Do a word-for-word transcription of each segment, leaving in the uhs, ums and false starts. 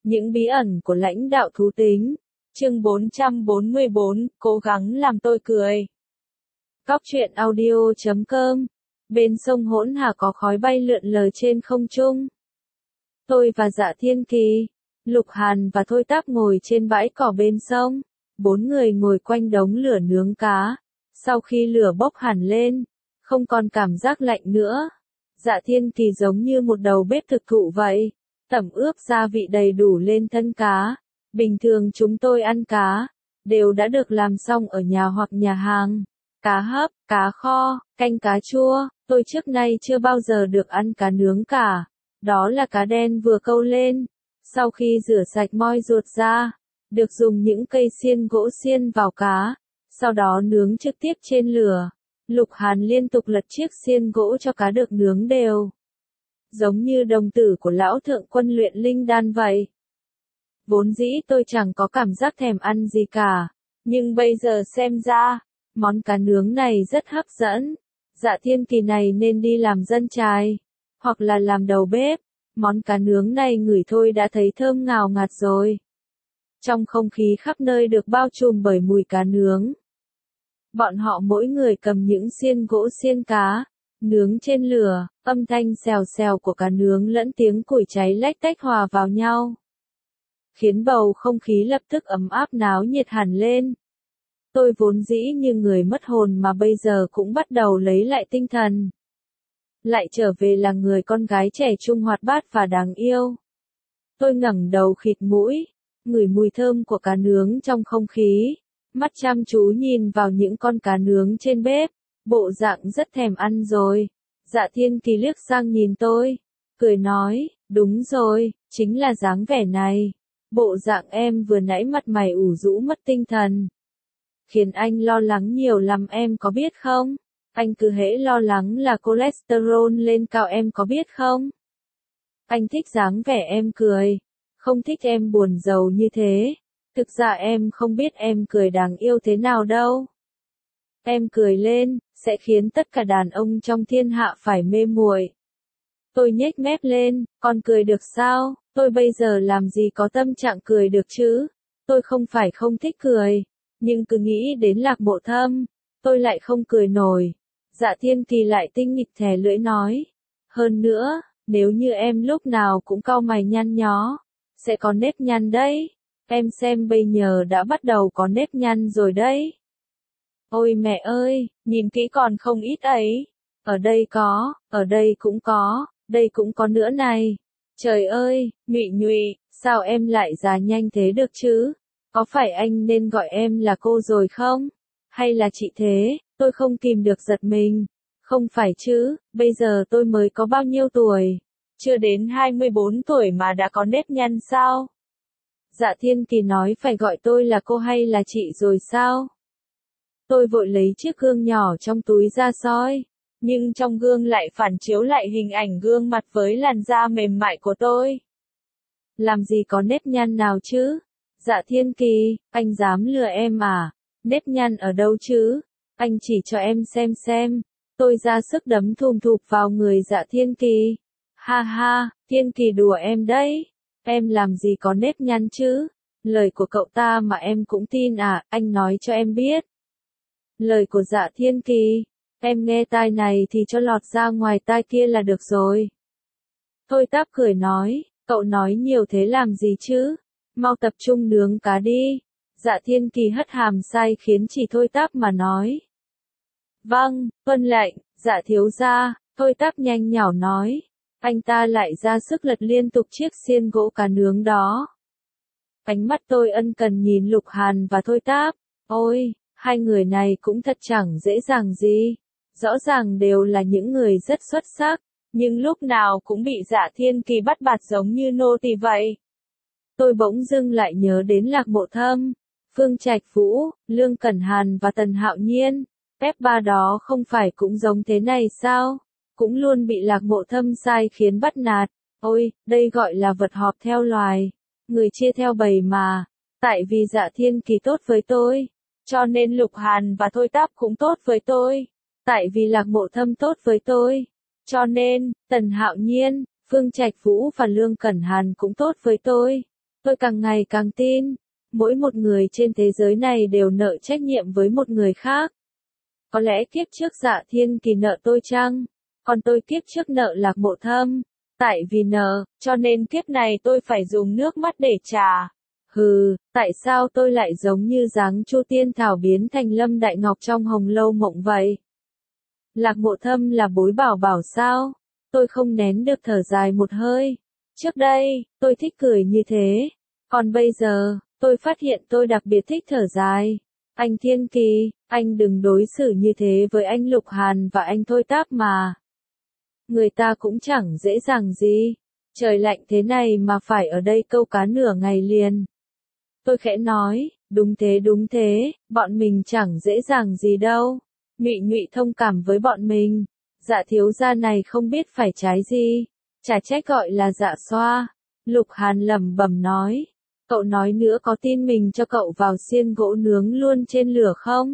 Những bí ẩn của lãnh đạo thú tính. Chương bốn trăm bốn mươi bốn, cố gắng làm tôi cười. Góc truyện audio chấm com. Bên sông Hỗn Hà có khói bay lượn lờ trên không trung. Tôi và Dạ Thiên Kỳ, Lục Hàn và Thôi Táp ngồi trên bãi cỏ bên sông. Bốn người ngồi quanh đống lửa nướng cá. Sau khi lửa bốc hẳn lên, không còn cảm giác lạnh nữa. Dạ Thiên Kỳ giống như một đầu bếp thực thụ vậy. Tẩm ướp gia vị đầy đủ lên thân cá. Bình thường chúng tôi ăn cá, đều đã được làm xong ở nhà hoặc nhà hàng. Cá hấp, cá kho, canh cá chua, tôi trước nay chưa bao giờ được ăn cá nướng cả. Đó là cá đen vừa câu lên. Sau khi rửa sạch moi ruột ra, được dùng những cây xiên gỗ xiên vào cá, sau đó nướng trực tiếp trên lửa. Lục Hàn liên tục lật chiếc xiên gỗ cho cá được nướng đều. Giống như đồng tử của lão thượng quân luyện linh đan vậy. Vốn dĩ tôi chẳng có cảm giác thèm ăn gì cả, nhưng bây giờ xem ra, món cá nướng này rất hấp dẫn. Dạ Thiên Kỳ này nên đi làm dân chài, hoặc là làm đầu bếp. Món cá nướng này ngửi thôi đã thấy thơm ngào ngạt rồi. Trong không khí khắp nơi được bao trùm bởi mùi cá nướng. Bọn họ mỗi người cầm những xiên gỗ xiên cá, nướng trên lửa, âm thanh xèo xèo của cá nướng lẫn tiếng củi cháy lách tách hòa vào nhau, khiến bầu không khí lập tức ấm áp náo nhiệt hẳn lên. Tôi vốn dĩ như người mất hồn mà bây giờ cũng bắt đầu lấy lại tinh thần. Lại trở về là người con gái trẻ trung hoạt bát và đáng yêu. Tôi ngẩng đầu khịt mũi, ngửi mùi thơm của cá nướng trong không khí, mắt chăm chú nhìn vào những con cá nướng trên bếp, bộ dạng rất thèm ăn rồi. Dạ Thiên Kỳ liếc sang nhìn tôi, cười nói, đúng rồi, chính là dáng vẻ này. Bộ dạng em vừa nãy mặt mày ủ rũ mất tinh thần, khiến anh lo lắng nhiều lắm em có biết không? Anh cứ hễ lo lắng là cholesterol lên cao em có biết không? Anh thích dáng vẻ em cười, không thích em buồn rầu như thế. Thực ra em không biết em cười đáng yêu thế nào đâu. Em cười lên, sẽ khiến tất cả đàn ông trong thiên hạ phải mê muội. Tôi nhếch mép lên, còn cười được sao? Tôi bây giờ làm gì có tâm trạng cười được chứ? Tôi không phải không thích cười, nhưng cứ nghĩ đến Lạc Mộ Thâm, tôi lại không cười nổi. Dạ Thiên Kỳ lại tinh nghịch thè lưỡi nói. Hơn nữa, nếu như em lúc nào cũng cau mày nhăn nhó, sẽ có nếp nhăn đấy. Em xem bây giờ đã bắt đầu có nếp nhăn rồi đấy. Ôi mẹ ơi, nhìn kỹ còn không ít ấy. Ở đây có, ở đây cũng có, đây cũng có nữa này. Trời ơi, Nhụy Nhụy, sao em lại già nhanh thế được chứ? Có phải anh nên gọi em là cô rồi không? Hay là chị thế? Tôi không kìm được giật mình. Không phải chứ, bây giờ tôi mới có bao nhiêu tuổi? Chưa đến hai mươi bốn tuổi mà đã có nếp nhăn sao? Dạ Thiên Kỳ nói phải gọi tôi là cô hay là chị rồi sao? Tôi vội lấy chiếc gương nhỏ trong túi ra soi, nhưng trong gương lại phản chiếu lại hình ảnh gương mặt với làn da mềm mại của tôi. Làm gì có nếp nhăn nào chứ? Dạ Thiên Kỳ, anh dám lừa em à? Nếp nhăn ở đâu chứ? Anh chỉ cho em xem xem. Tôi ra sức đấm thùm thụp vào người Dạ Thiên Kỳ. Ha ha, Thiên Kỳ đùa em đấy. Em làm gì có nếp nhăn chứ? Lời của cậu ta mà em cũng tin à? Anh nói cho em biết. Lời của Dạ Thiên Kỳ, em nghe tai này thì cho lọt ra ngoài tai kia là được rồi. Thôi Táp cười nói, cậu nói nhiều thế làm gì chứ? Mau tập trung nướng cá đi. Dạ Thiên Kỳ hất hàm sai khiến chỉ Thôi Táp mà nói. Vâng, tuân lệnh, Dạ thiếu gia. Thôi Táp nhanh nhảu nói. Anh ta lại ra sức lật liên tục chiếc xiên gỗ cá nướng đó. Ánh mắt tôi ân cần nhìn Lục Hàn và Thôi Táp. Ôi, hai người này cũng thật chẳng dễ dàng gì. Rõ ràng đều là những người rất xuất sắc, nhưng lúc nào cũng bị Dạ Thiên Kỳ bắt bạt giống như nô tỳ vậy. Tôi bỗng dưng lại nhớ đến Lạc Mộ Thâm, Phương Trạch Vũ, Lương Cẩn Hàn và Tần Hạo Nhiên. Phép ba đó không phải cũng giống thế này sao? Cũng luôn bị Lạc Mộ Thâm sai khiến bắt nạt. Ôi, đây gọi là vật họp theo loài, người chia theo bầy mà. Tại vì Dạ Thiên Kỳ tốt với tôi, cho nên Lục Hàn và Thôi Táp cũng tốt với tôi. Tại vì Lạc Mộ Thâm tốt với tôi, cho nên Tần Hạo Nhiên, Phương Trạch Vũ và Lương Cẩn Hàn cũng tốt với tôi. Tôi càng ngày càng tin, mỗi một người trên thế giới này đều nợ trách nhiệm với một người khác. Có lẽ kiếp trước Dạ Thiên Kỳ nợ tôi chăng? Còn tôi kiếp trước nợ Lạc Mộ Thâm. Tại vì nợ, cho nên kiếp này tôi phải dùng nước mắt để trả. Hừ, tại sao tôi lại giống như dáng Chu Tiên Thảo biến thành Lâm Đại Ngọc trong Hồng Lâu Mộng vậy? Lạc Mộ Thâm là bối bảo bảo sao? Tôi không nén được thở dài một hơi. Trước đây, tôi thích cười như thế. Còn bây giờ, tôi phát hiện tôi đặc biệt thích thở dài. Anh Thiên Kỳ, anh đừng đối xử như thế với anh Lục Hàn và anh Thôi Táp mà. Người ta cũng chẳng dễ dàng gì. Trời lạnh thế này mà phải ở đây câu cá nửa ngày liền. Tôi khẽ nói, đúng thế đúng thế, bọn mình chẳng dễ dàng gì đâu. Nhụy Nhụy thông cảm với bọn mình. Dạ thiếu gia này không biết phải trái gì. Chả trách gọi là dạ xoa. Lục Hàn lẩm bẩm nói. Cậu nói nữa có tin mình cho cậu vào xiên gỗ nướng luôn trên lửa không?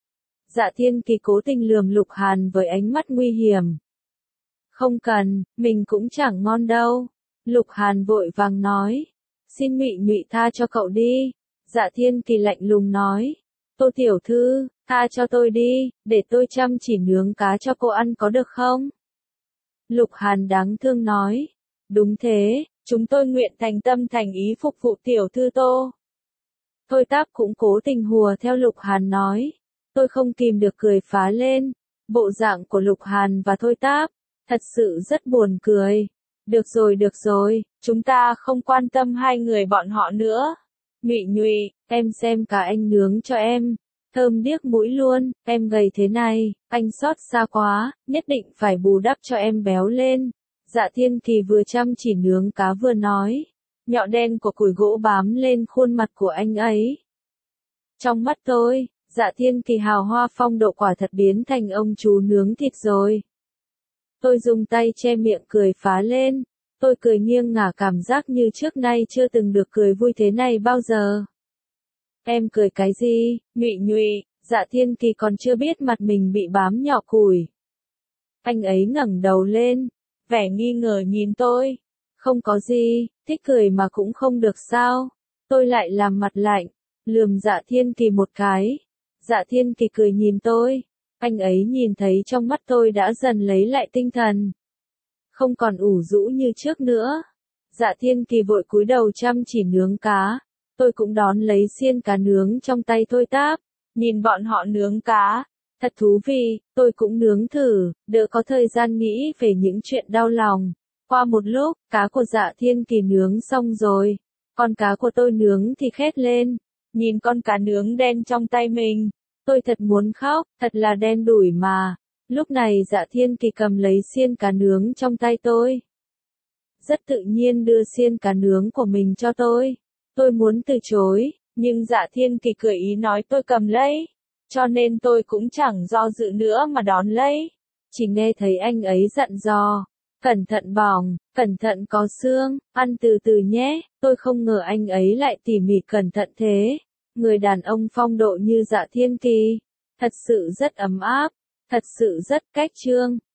Dạ Thiên Kỳ cố tình lườm Lục Hàn với ánh mắt nguy hiểm. Không cần, mình cũng chẳng ngon đâu. Lục Hàn vội vàng nói. Xin Nhụy Nhụy tha cho cậu đi. Dạ Thiên Kỳ lạnh lùng nói. Tô tiểu thư, tha cho tôi đi, để tôi chăm chỉ nướng cá cho cô ăn có được không? Lục Hàn đáng thương nói. Đúng thế, chúng tôi nguyện thành tâm thành ý phục vụ tiểu thư Tô. Thôi Táp cũng cố tình hùa theo Lục Hàn nói. Tôi không kìm được cười phá lên. Bộ dạng của Lục Hàn và Thôi Táp, thật sự rất buồn cười. Được rồi được rồi, chúng ta không quan tâm hai người bọn họ nữa. Nhụy Nhụy, em xem cả anh nướng cho em. Thơm điếc mũi luôn, em gầy thế này, anh xót xa quá, nhất định phải bù đắp cho em béo lên. Dạ Thiên Kỳ vừa chăm chỉ nướng cá vừa nói. Nhọ đen của củi gỗ bám lên khuôn mặt của anh ấy. Trong mắt tôi, Dạ Thiên Kỳ hào hoa phong độ quả thật biến thành ông chú nướng thịt rồi. Tôi dùng tay che miệng cười phá lên. Tôi cười nghiêng ngả cảm giác như trước nay chưa từng được cười vui thế này bao giờ. Em cười cái gì, Nhụy Nhụy? Dạ Thiên Kỳ còn chưa biết mặt mình bị bám nhọ củi. Anh ấy ngẩng đầu lên, vẻ nghi ngờ nhìn tôi. Không có gì, thích cười mà cũng không được sao? Tôi lại làm mặt lạnh, lườm Dạ Thiên Kỳ một cái. Dạ Thiên Kỳ cười nhìn tôi. Anh ấy nhìn thấy trong mắt tôi đã dần lấy lại tinh thần. Không còn ủ rũ như trước nữa. Dạ Thiên Kỳ vội cúi đầu chăm chỉ nướng cá. Tôi cũng đón lấy xiên cá nướng trong tay Thôi Táp. Nhìn bọn họ nướng cá. Thật thú vị, tôi cũng nướng thử, đỡ có thời gian nghĩ về những chuyện đau lòng. Qua một lúc, cá của Dạ Thiên Kỳ nướng xong rồi. Con cá của tôi nướng thì khét lên. Nhìn con cá nướng đen trong tay mình. Tôi thật muốn khóc, thật là đen đủi mà. Lúc này Dạ Thiên Kỳ cầm lấy xiên cá nướng trong tay tôi. Rất tự nhiên đưa xiên cá nướng của mình cho tôi. Tôi muốn từ chối, nhưng Dạ Thiên Kỳ cười ý nói tôi cầm lấy. Cho nên tôi cũng chẳng do dự nữa mà đón lấy. Chỉ nghe thấy anh ấy dặn dò. Cẩn thận bỏng, cẩn thận có xương, ăn từ từ nhé. Tôi không ngờ anh ấy lại tỉ mỉ cẩn thận thế. Người đàn ông phong độ như Dạ Thiên Kỳ. Thật sự rất ấm áp. Thật sự rất cách trương.